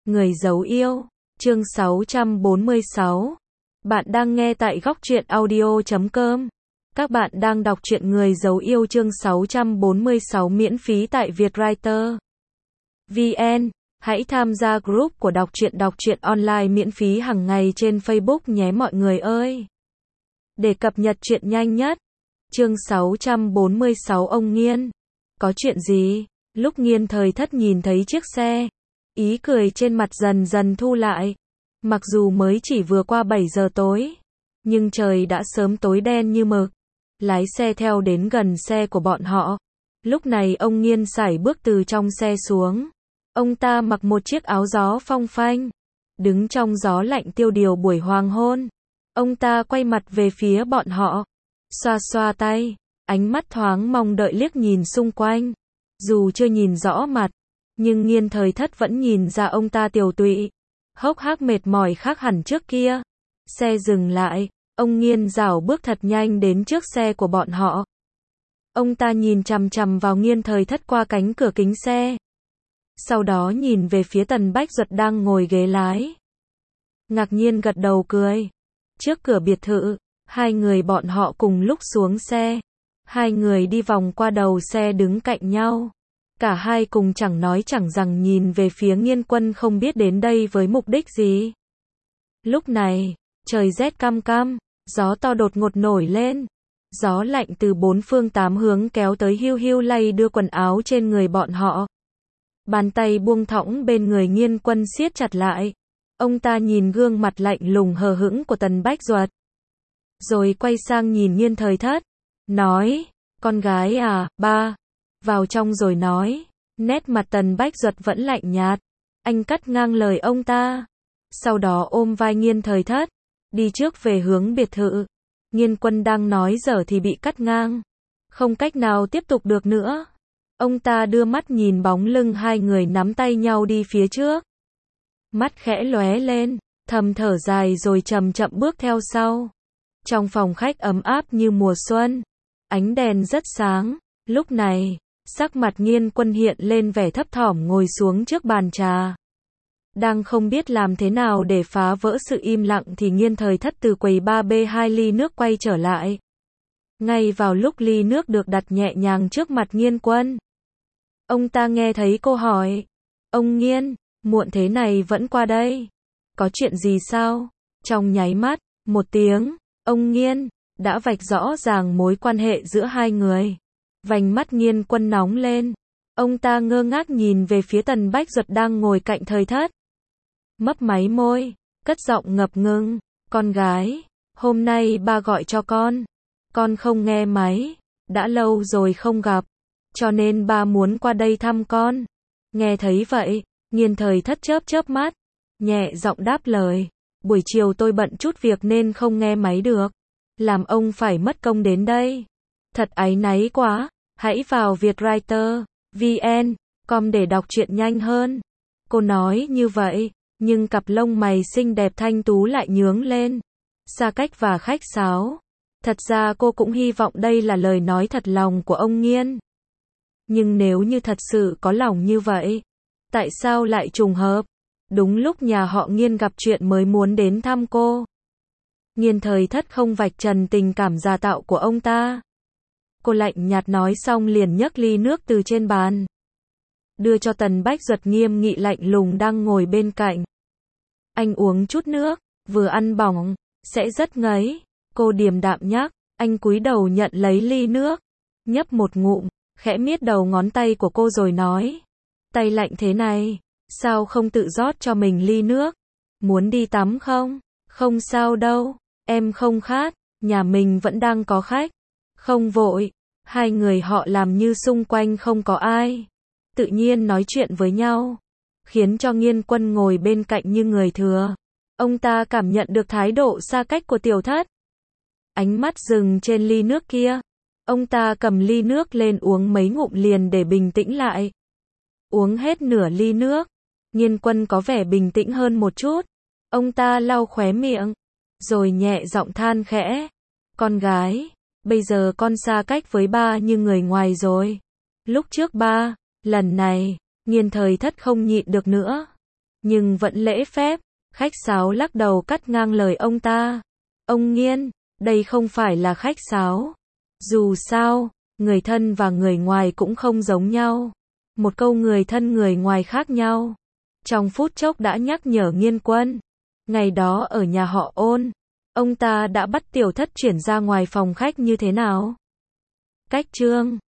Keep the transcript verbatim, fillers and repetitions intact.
Người giấu yêu, chương sáu trăm bốn mươi sáu. Bạn đang nghe tại góc truyện audio chấm com. Các bạn đang đọc truyện Người giấu yêu chương sáu trăm bốn mươi sáu miễn phí tại Vietwriter chấm vn. Hãy tham gia group của đọc truyện đọc truyện online miễn phí hàng ngày trên Facebook nhé mọi người ơi. Để cập nhật truyện nhanh nhất. Chương sáu trăm bốn mươi sáu ông Nghiên. Có chuyện gì? Lúc Nghiên Thời Thất nhìn thấy chiếc xe, ý cười trên mặt dần dần thu lại. Mặc dù mới chỉ vừa qua bảy giờ tối, nhưng trời đã sớm tối đen như mực. Lái xe theo đến gần xe của bọn họ. Lúc này ông Nghiên sải bước từ trong xe xuống. Ông ta mặc một chiếc áo gió phong phanh, đứng trong gió lạnh tiêu điều buổi hoàng hôn. Ông ta quay mặt về phía bọn họ, xoa xoa tay, ánh mắt thoáng mong đợi liếc nhìn xung quanh. Dù chưa nhìn rõ mặt, nhưng Nghiên Thời Thất vẫn nhìn ra ông ta tiều tụy, hốc hác mệt mỏi khác hẳn trước kia. Xe dừng lại, ông Nghiên rảo bước thật nhanh đến trước xe của bọn họ. Ông ta nhìn chằm chằm vào Nghiên Thời Thất qua cánh cửa kính xe. Sau đó nhìn về phía Tần Bách Duật đang ngồi ghế lái. Ngạc nhiên gật đầu cười. Trước cửa biệt thự, hai người bọn họ cùng lúc xuống xe. Hai người đi vòng qua đầu xe đứng cạnh nhau. Cả hai cùng chẳng nói chẳng rằng nhìn về phía Nghiên Quân không biết đến đây với mục đích gì. Lúc này, trời rét căm căm, gió to đột ngột nổi lên. Gió lạnh từ bốn phương tám hướng kéo tới hiu hiu lay đưa quần áo trên người bọn họ. Bàn tay buông thõng bên người Nghiên Quân siết chặt lại. Ông ta nhìn gương mặt lạnh lùng hờ hững của Tần Bách Duật, rồi quay sang nhìn Nghiên Thời Thất, nói, con gái à, ba, vào trong rồi nói. Nét mặt Tần Bách Duật vẫn lạnh nhạt, anh cắt ngang lời ông ta, sau đó ôm vai Nghiên Thời Thất, đi trước về hướng biệt thự. Nghiên Quân đang nói dở thì bị cắt ngang, không cách nào tiếp tục được nữa. Ông ta đưa mắt nhìn bóng lưng hai người nắm tay nhau đi phía trước. Mắt khẽ lóe lên, thầm thở dài rồi chậm chậm bước theo sau. Trong phòng khách ấm áp như mùa xuân, ánh đèn rất sáng. Lúc này, sắc mặt Nghiên Quân hiện lên vẻ thấp thỏm ngồi xuống trước bàn trà. Đang không biết làm thế nào để phá vỡ sự im lặng thì Nghiên Thời Thất từ quầy ba bê hai ly nước quay trở lại. Ngay vào lúc ly nước được đặt nhẹ nhàng trước mặt Nghiên Quân, ông ta nghe thấy cô hỏi, ông Nghiên, muộn thế này vẫn qua đây, có chuyện gì sao? Trong nháy mắt, một tiếng, ông Nghiên, đã vạch rõ ràng mối quan hệ giữa hai người. Vành mắt Nghiên Quân nóng lên, ông ta ngơ ngác nhìn về phía Tần Bách Duật đang ngồi cạnh Thời Thất. Mấp máy môi, cất giọng ngập ngừng, con gái, hôm nay ba gọi cho con, con không nghe máy, đã lâu rồi không gặp, cho nên ba muốn qua đây thăm con. Nghe thấy vậy, Nghiên Thời Thất chớp chớp mắt, nhẹ giọng đáp lời, buổi chiều tôi bận chút việc nên không nghe máy được, làm ông phải mất công đến đây. Thật áy náy quá, hãy vào Vietwriter chấm vn com để đọc truyện nhanh hơn. Cô nói như vậy, nhưng cặp lông mày xinh đẹp thanh tú lại nhướng lên, xa cách và khách sáo. Thật ra cô cũng hy vọng đây là lời nói thật lòng của ông Nghiên. Nhưng nếu như thật sự có lòng như vậy, tại sao lại trùng hợp? Đúng lúc nhà họ Nghiên gặp chuyện mới muốn đến thăm cô. Nghiên Thời Thất không vạch trần tình cảm giả tạo của ông ta. Cô lạnh nhạt nói xong liền nhấc ly nước từ trên bàn, đưa cho Tần Bách Duật nghiêm nghị lạnh lùng đang ngồi bên cạnh. Anh uống chút nước, vừa ăn bỏng, sẽ rất ngấy. Cô điềm đạm nhắc, anh cúi đầu nhận lấy ly nước, nhấp một ngụm, khẽ miết đầu ngón tay của cô rồi nói, tay lạnh thế này, sao không tự rót cho mình ly nước? Muốn đi tắm không? Không sao đâu, em không khát, nhà mình vẫn đang có khách. Không vội. Hai người họ làm như xung quanh không có ai, tự nhiên nói chuyện với nhau, khiến cho Nghiên Quân ngồi bên cạnh như người thừa. Ông ta cảm nhận được thái độ xa cách của Tiểu Thất. Ánh mắt dừng trên ly nước kia. Ông ta cầm ly nước lên uống mấy ngụm liền để bình tĩnh lại. Uống hết nửa ly nước, Nghiên Quân có vẻ bình tĩnh hơn một chút. Ông ta lau khóe miệng, rồi nhẹ giọng than khẽ, con gái, bây giờ con xa cách với ba như người ngoài rồi. Lúc trước ba, lần này, Nghiên Thời Thất không nhịn được nữa, nhưng vẫn lễ phép. Khách sáo lắc đầu cắt ngang lời ông ta. Ông Nghiên, đây không phải là khách sáo. Dù sao, người thân và người ngoài cũng không giống nhau. Một câu người thân người ngoài khác nhau. Trong phút chốc đã nhắc nhở Nghiên Quân. Ngày đó ở nhà họ Ôn, ông ta đã bắt tiểu thất chuyển ra ngoài phòng khách như thế nào? Cách Trương